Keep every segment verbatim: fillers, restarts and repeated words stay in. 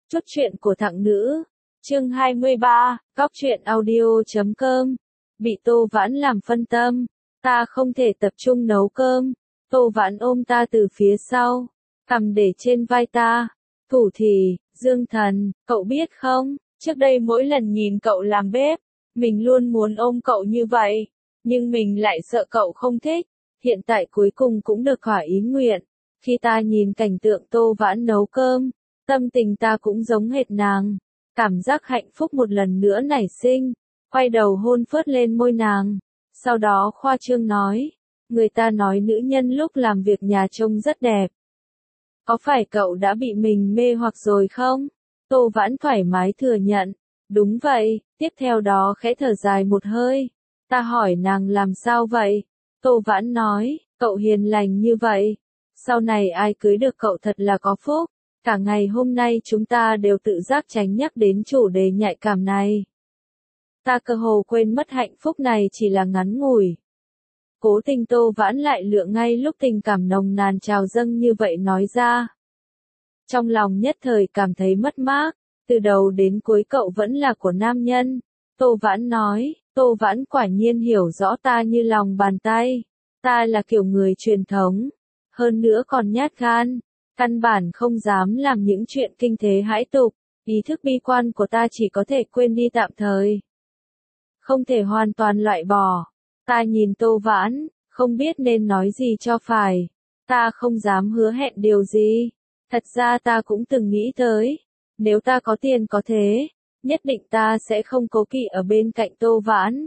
Chút chuyện của thằng nữ. Chương hai mươi ba, Cóc truyện audio chấm com. Bị Tô Vãn làm phân tâm, ta không thể tập trung nấu cơm. Tô Vãn ôm ta từ phía sau, cầm để trên vai ta. Thủ thì, Dương Thần, cậu biết không, trước đây mỗi lần nhìn cậu làm bếp, mình luôn muốn ôm cậu như vậy, nhưng mình lại sợ cậu không thích. Hiện tại cuối cùng cũng được thỏa ý nguyện. Khi ta nhìn cảnh tượng Tô Vãn nấu cơm, tâm tình ta cũng giống hệt nàng. Cảm giác hạnh phúc một lần nữa nảy sinh, quay đầu hôn phớt lên môi nàng. Sau đó khoa trương nói, người ta nói nữ nhân lúc làm việc nhà trông rất đẹp. Có phải cậu đã bị mình mê hoặc rồi không? Tô Vãn thoải mái thừa nhận, đúng vậy. Tiếp theo đó khẽ thở dài một hơi. Ta hỏi nàng làm sao vậy? Tô Vãn nói, cậu hiền lành như vậy, sau này ai cưới được cậu thật là có phúc. Cả ngày hôm nay chúng ta đều tự giác tránh nhắc đến chủ đề nhạy cảm này. Ta cơ hồ quên mất hạnh phúc này chỉ là ngắn ngủi. Cố tình Tô Vãn lại lựa ngay lúc tình cảm nồng nàn trào dâng như vậy nói ra. Trong lòng nhất thời cảm thấy mất mát, từ đầu đến cuối cậu vẫn là của nam nhân. Tô Vãn nói, Tô Vãn quả nhiên hiểu rõ ta như lòng bàn tay. Ta là kiểu người truyền thống, hơn nữa còn nhát gan. Căn bản không dám làm những chuyện kinh thế hãi tục, ý thức bi quan của ta chỉ có thể quên đi tạm thời. Không thể hoàn toàn loại bỏ. Ta nhìn Tô Vãn, không biết nên nói gì cho phải. Ta không dám hứa hẹn điều gì. Thật ra ta cũng từng nghĩ tới, nếu ta có tiền có thế, nhất định ta sẽ không cố kỵ ở bên cạnh Tô Vãn,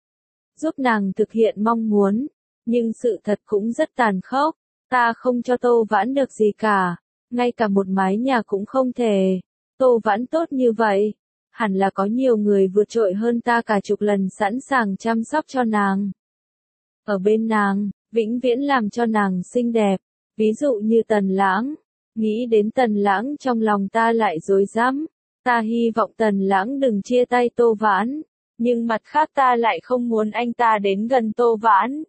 giúp nàng thực hiện mong muốn. Nhưng sự thật cũng rất tàn khốc. Ta không cho Tô Vãn được gì cả, ngay cả một mái nhà cũng không thể. Tô Vãn tốt như vậy, hẳn là có nhiều người vượt trội hơn ta cả chục lần sẵn sàng chăm sóc cho nàng. Ở bên nàng, vĩnh viễn làm cho nàng xinh đẹp, ví dụ như Tần Lãng. Nghĩ đến Tần Lãng trong lòng ta lại rối rắm. Ta hy vọng Tần Lãng đừng chia tay Tô Vãn, nhưng mặt khác ta lại không muốn anh ta đến gần Tô Vãn.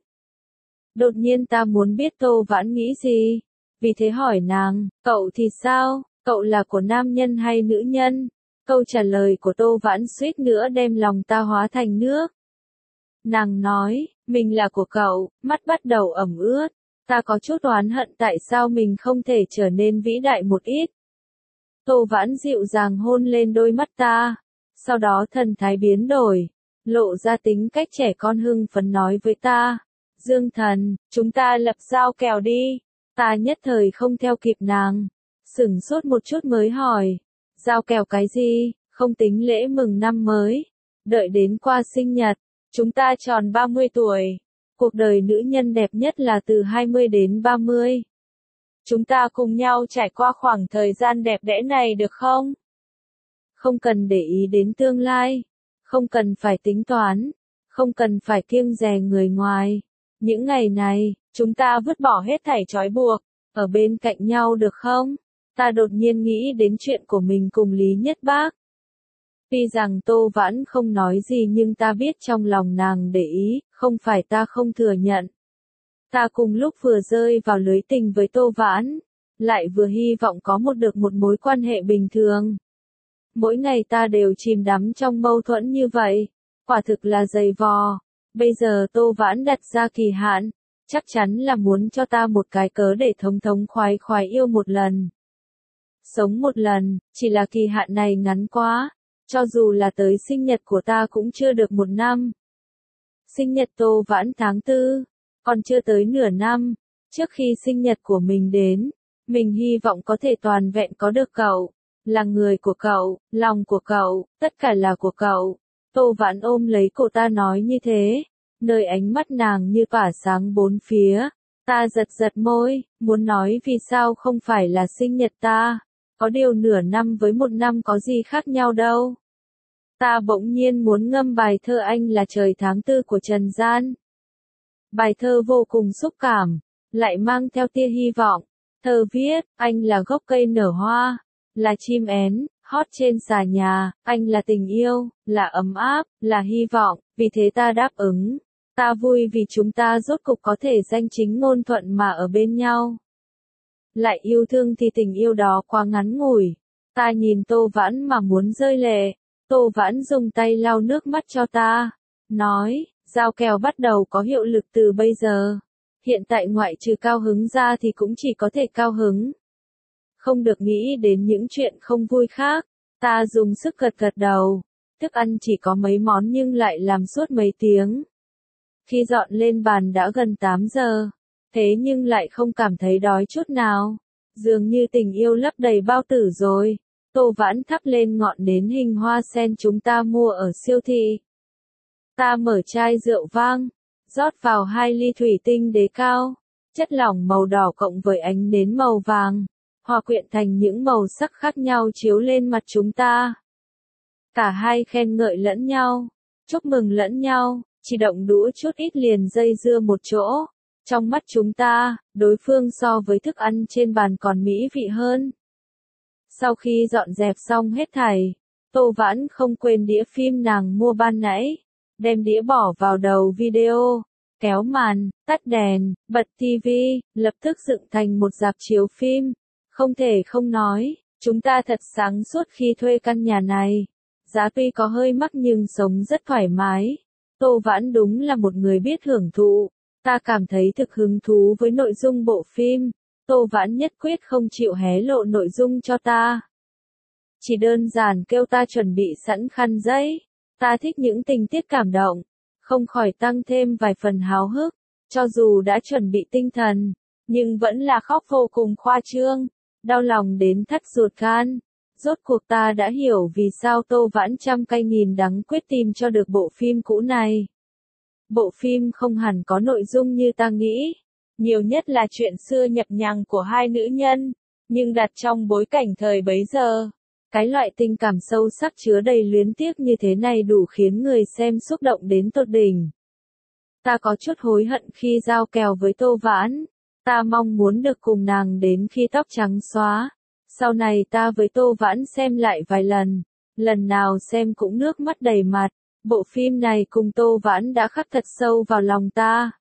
Đột nhiên ta muốn biết Tô Vãn nghĩ gì, vì thế hỏi nàng, cậu thì sao, cậu là của nam nhân hay nữ nhân? Câu trả lời của Tô Vãn suýt nữa đem lòng ta hóa thành nước. Nàng nói, mình là của cậu, mắt bắt đầu ẩm ướt. Ta có chút oán hận tại sao mình không thể trở nên vĩ đại một ít. Tô Vãn dịu dàng hôn lên đôi mắt ta, sau đó thần thái biến đổi, lộ ra tính cách trẻ con hưng phấn nói với ta. Dương Thần, chúng ta lập giao kèo đi. Ta nhất thời không theo kịp nàng, sửng sốt một chút mới hỏi, giao kèo cái gì? Không tính lễ mừng năm mới, đợi đến qua sinh nhật, chúng ta tròn ba mươi tuổi. Cuộc đời nữ nhân đẹp nhất là từ hai mươi đến ba mươi. Chúng ta cùng nhau trải qua khoảng thời gian đẹp đẽ này được không? Không cần để ý đến tương lai, không cần phải tính toán, không cần phải kiêng dè người ngoài. Những ngày này, chúng ta vứt bỏ hết thảy trói buộc, ở bên cạnh nhau được không? Ta đột nhiên nghĩ đến chuyện của mình cùng Lý Nhất Bác. Tuy rằng Tô Vãn không nói gì nhưng ta biết trong lòng nàng để ý, không phải ta không thừa nhận. Ta cùng lúc vừa rơi vào lưới tình với Tô Vãn, lại vừa hy vọng có một được một mối quan hệ bình thường. Mỗi ngày ta đều chìm đắm trong mâu thuẫn như vậy, quả thực là dày vò. Bây giờ Tô Vãn đặt ra kỳ hạn, chắc chắn là muốn cho ta một cái cớ để thống thống khoái khoái yêu một lần. Sống một lần, chỉ là kỳ hạn này ngắn quá, cho dù là tới sinh nhật của ta cũng chưa được một năm. Sinh nhật Tô Vãn tháng tư, còn chưa tới nửa năm. Trước khi sinh nhật của mình đến, mình hy vọng có thể toàn vẹn có được cậu, là người của cậu, lòng của cậu, tất cả là của cậu. Tô Vãn ôm lấy cổ ta nói như thế, nơi ánh mắt nàng như tỏa sáng bốn phía. Ta giật giật môi, muốn nói vì sao không phải là sinh nhật ta, có điều nửa năm với một năm có gì khác nhau đâu. Ta bỗng nhiên muốn ngâm bài thơ Anh là trời tháng tư của Trần Gian. Bài thơ vô cùng xúc cảm, lại mang theo tia hy vọng. Thơ viết, anh là gốc cây nở hoa, là chim én, hót trên xà nhà, anh là tình yêu, là ấm áp, là hy vọng, vì thế ta đáp ứng. Ta vui vì chúng ta rốt cục có thể danh chính ngôn thuận mà ở bên nhau. Lại yêu thương thì tình yêu đó quá ngắn ngủi. Ta nhìn Tô Vãn mà muốn rơi lệ. Tô Vãn dùng tay lau nước mắt cho ta. Nói, giao kèo bắt đầu có hiệu lực từ bây giờ. Hiện tại ngoại trừ cao hứng ra thì cũng chỉ có thể cao hứng. Không được nghĩ đến những chuyện không vui khác. Ta dùng sức gật gật đầu. Thức ăn chỉ có mấy món nhưng lại làm suốt mấy tiếng. Khi dọn lên bàn đã gần tám giờ. Thế nhưng lại không cảm thấy đói chút nào. Dường như tình yêu lấp đầy bao tử rồi. Tô Vãn thắp lên ngọn nến hình hoa sen chúng ta mua ở siêu thị. Ta mở chai rượu vang, rót vào hai ly thủy tinh đế cao. Chất lỏng màu đỏ cộng với ánh nến màu vàng, hòa quyện thành những màu sắc khác nhau chiếu lên mặt chúng ta. Cả hai khen ngợi lẫn nhau, chúc mừng lẫn nhau, chỉ động đũa chút ít liền dây dưa một chỗ. Trong mắt chúng ta, đối phương so với thức ăn trên bàn còn mỹ vị hơn. Sau khi dọn dẹp xong hết thảy, Tô Vãn không quên đĩa phim nàng mua ban nãy, đem đĩa bỏ vào đầu video, kéo màn, tắt đèn, bật tivi, lập tức dựng thành một rạp chiếu phim. Không thể không nói, chúng ta thật sáng suốt khi thuê căn nhà này. Giá tuy có hơi mắc nhưng sống rất thoải mái. Tô Vãn đúng là một người biết hưởng thụ. Ta cảm thấy thực hứng thú với nội dung bộ phim. Tô Vãn nhất quyết không chịu hé lộ nội dung cho ta. Chỉ đơn giản kêu ta chuẩn bị sẵn khăn giấy. Ta thích những tình tiết cảm động, không khỏi tăng thêm vài phần háo hức. Cho dù đã chuẩn bị tinh thần, nhưng vẫn là khóc vô cùng khoa trương, đau lòng đến thắt ruột gan. Rốt cuộc ta đã hiểu vì sao Tô Vãn trăm cay nghìn đắng quyết tìm cho được bộ phim cũ này. Bộ phim không hẳn có nội dung như ta nghĩ, nhiều nhất là chuyện xưa nhập nhằng của hai nữ nhân, nhưng đặt trong bối cảnh thời bấy giờ, cái loại tình cảm sâu sắc chứa đầy luyến tiếc như thế này đủ khiến người xem xúc động đến tột đỉnh. Ta có chút hối hận khi giao kèo với Tô Vãn, ta mong muốn được cùng nàng đến khi tóc trắng xóa. Sau này ta với Tô Vãn xem lại vài lần, lần nào xem cũng nước mắt đầy mặt. Bộ phim này cùng Tô Vãn đã khắc thật sâu vào lòng ta.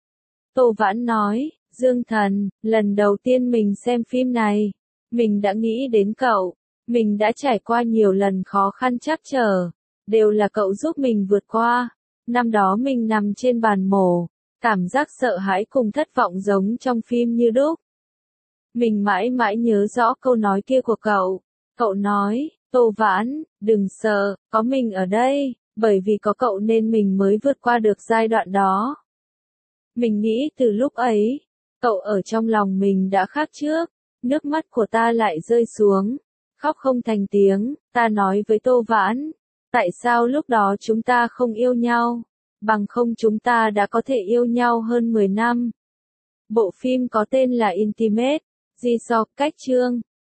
Tô Vãn nói, Dương Thần, lần đầu tiên mình xem phim này, mình đã nghĩ đến cậu. Mình đã trải qua nhiều lần khó khăn trắc trở, đều là cậu giúp mình vượt qua. Năm đó mình nằm trên bàn mổ, cảm giác sợ hãi cùng thất vọng giống trong phim như đúc. Mình mãi mãi nhớ rõ câu nói kia của cậu. Cậu nói, Tô Vãn, đừng sợ, có mình ở đây, bởi vì có cậu nên mình mới vượt qua được giai đoạn đó. Mình nghĩ từ lúc ấy, cậu ở trong lòng mình đã khác trước. Nước mắt của ta lại rơi xuống, khóc không thành tiếng. Ta nói với Tô Vãn, tại sao lúc đó chúng ta không yêu nhau, bằng không chúng ta đã có thể yêu nhau hơn mười năm. Bộ phim có tên là Intimate, Jisoo, cách chương.